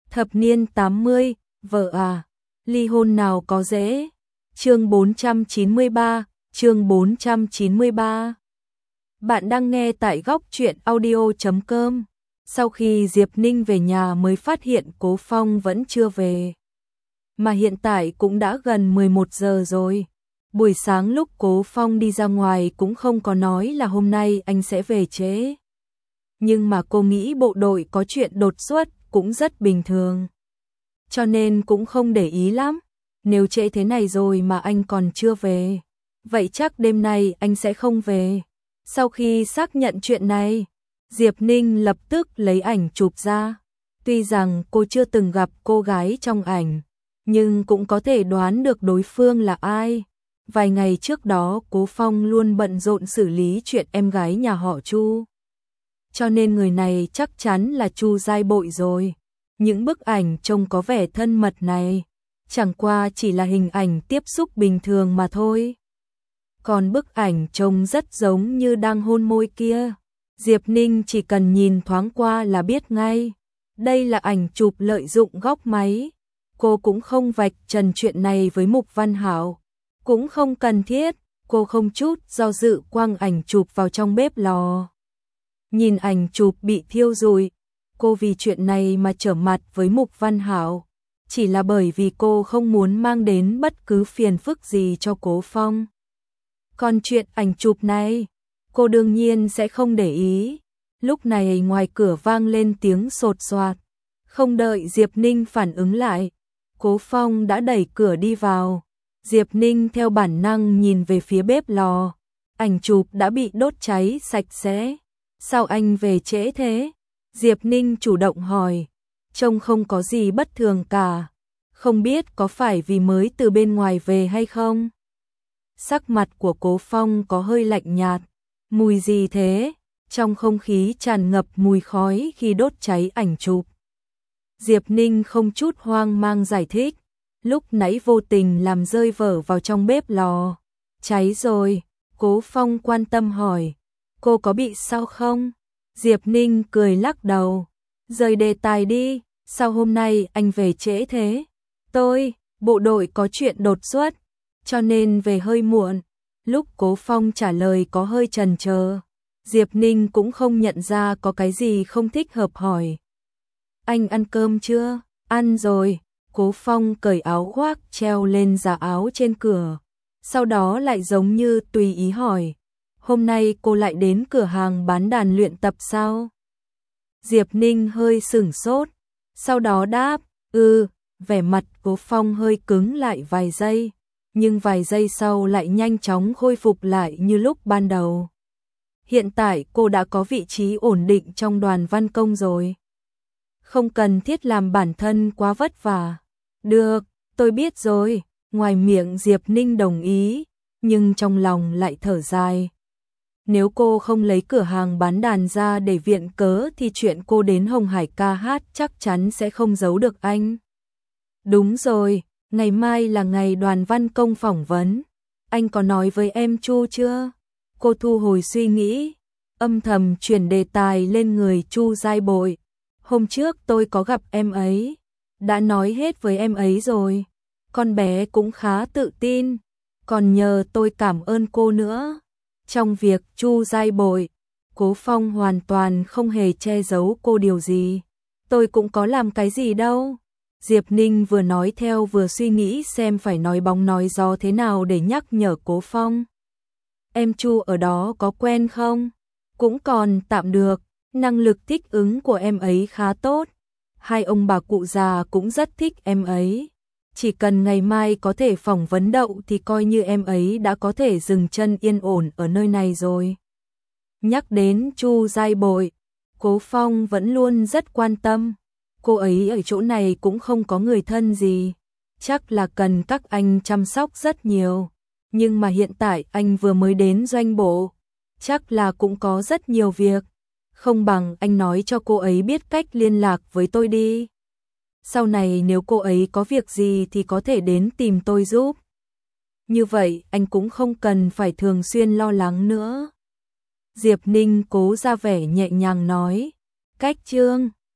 Thập niên 80, vợ à, ly hôn nào có dễ. Chương 493, chương 493. Bạn đang nghe tại góc truyện audio.com. Sau khi Diệp Ninh về nhà mới phát hiện Cố Phong vẫn chưa về. Mà hiện tại cũng đã gần 11 giờ rồi. Buổi sáng lúc Cố Phong đi ra ngoài cũng không có nói là hôm nay anh sẽ về trễ. Nhưng mà cô nghĩ bộ đội có chuyện đột xuất cũng rất bình thường. Cho nên cũng không để ý lắm. Nếu trễ thế này rồi mà anh còn chưa về, vậy chắc đêm nay anh sẽ không về. Sau khi xác nhận chuyện này, Diệp Ninh lập tức lấy ảnh chụp ra. Tuy rằng cô chưa từng gặp cô gái trong ảnh, nhưng cũng có thể đoán được đối phương là ai. Vài ngày trước đó Cố Phong luôn bận rộn xử lý chuyện em gái nhà họ Chu. Cho nên người này chắc chắn là Chu Giai Bội rồi. Những bức ảnh trông có vẻ thân mật này, chẳng qua chỉ là hình ảnh tiếp xúc bình thường mà thôi. Còn bức ảnh trông rất giống như đang hôn môi kia, Diệp Ninh chỉ cần nhìn thoáng qua là biết ngay. Đây là ảnh chụp lợi dụng góc máy. Cô cũng không vạch trần chuyện này với Mục Văn Hảo. Cũng không cần thiết, cô không chút do dự quăng ảnh chụp vào trong bếp lò. Nhìn ảnh chụp bị thiêu rụi, cô vì chuyện này mà trở mặt với Mục Văn Hảo. Chỉ là bởi vì cô không muốn mang đến bất cứ phiền phức gì cho Cố Phong. Còn chuyện ảnh chụp này, cô đương nhiên sẽ không để ý. Lúc này ngoài cửa vang lên tiếng sột soạt. Không đợi Diệp Ninh phản ứng lại, Cố Phong đã đẩy cửa đi vào. Diệp Ninh theo bản năng nhìn về phía bếp lò. Ảnh chụp đã bị đốt cháy sạch sẽ. Sao anh về trễ thế? Diệp Ninh chủ động hỏi. Trông không có gì bất thường cả. Không biết có phải vì mới từ bên ngoài về hay không? Sắc mặt của Cố Phong có hơi lạnh nhạt. Mùi gì thế? Trong không khí tràn ngập mùi khói khi đốt cháy ảnh chụp. Diệp Ninh không chút hoang mang giải thích. Lúc nãy vô tình làm rơi vở vào trong bếp lò. Cháy rồi. Cố Phong quan tâm hỏi. Cô có bị sao không? Diệp Ninh cười lắc đầu. Rời đề tài đi. Sao hôm nay anh về trễ thế? Bộ đội có chuyện đột xuất, cho nên về hơi muộn. Lúc Cố Phong trả lời có hơi chần chờ, Diệp Ninh cũng không nhận ra có cái gì không thích hợp hỏi. Anh ăn cơm chưa? Ăn rồi. Cố Phong cởi áo khoác treo lên giá áo trên cửa. Sau đó lại giống như tùy ý hỏi. Hôm nay cô lại đến cửa hàng bán đàn luyện tập sao? Diệp Ninh hơi sửng sốt. Sau đó đáp, vẻ mặt Cố Phong hơi cứng lại vài giây. Nhưng vài giây sau lại nhanh chóng khôi phục lại như lúc ban đầu. Hiện tại cô đã có vị trí ổn định trong đoàn văn công rồi. Không cần thiết làm bản thân quá vất vả. Được, tôi biết rồi. Ngoài miệng Diệp Ninh đồng ý, nhưng trong lòng lại thở dài. Nếu cô không lấy cửa hàng bán đàn ra để viện cớ thì chuyện cô đến Hồng Hải ca hát chắc chắn sẽ không giấu được anh. Đúng rồi, ngày mai là ngày đoàn văn công phỏng vấn. Anh có nói với em Chu chưa? Cô thu hồi suy nghĩ, âm thầm chuyển đề tài lên người Chu Giai Bội. Hôm trước tôi có gặp em ấy, đã nói hết với em ấy rồi. Con bé cũng khá tự tin, còn nhờ tôi cảm ơn cô nữa. Trong việc Chu Giai Bội, Cố Phong hoàn toàn không hề che giấu cô điều gì. Tôi cũng có làm cái gì đâu. Diệp Ninh vừa nói theo vừa suy nghĩ xem phải nói bóng nói gió thế nào để nhắc nhở Cố Phong. Em Chu ở đó có quen không? Cũng còn tạm được, năng lực thích ứng của em ấy khá tốt. Hai ông bà cụ già cũng rất thích em ấy. Chỉ cần ngày mai có thể phỏng vấn đậu thì coi như em ấy đã có thể dừng chân yên ổn ở nơi này rồi. Nhắc đến Chu Giai Bội, Cố Phong vẫn luôn rất quan tâm. Cô ấy ở chỗ này cũng không có người thân gì. Chắc là cần các anh chăm sóc rất nhiều. Nhưng mà hiện tại anh vừa mới đến doanh bộ. Chắc là cũng có rất nhiều việc. Không bằng anh nói cho cô ấy biết cách liên lạc với tôi đi. Sau này nếu cô ấy có việc gì thì có thể đến tìm tôi giúp. Như vậy anh cũng không cần phải thường xuyên lo lắng nữa. Diệp Ninh cố ra vẻ nhẹ nhàng nói. Cách chương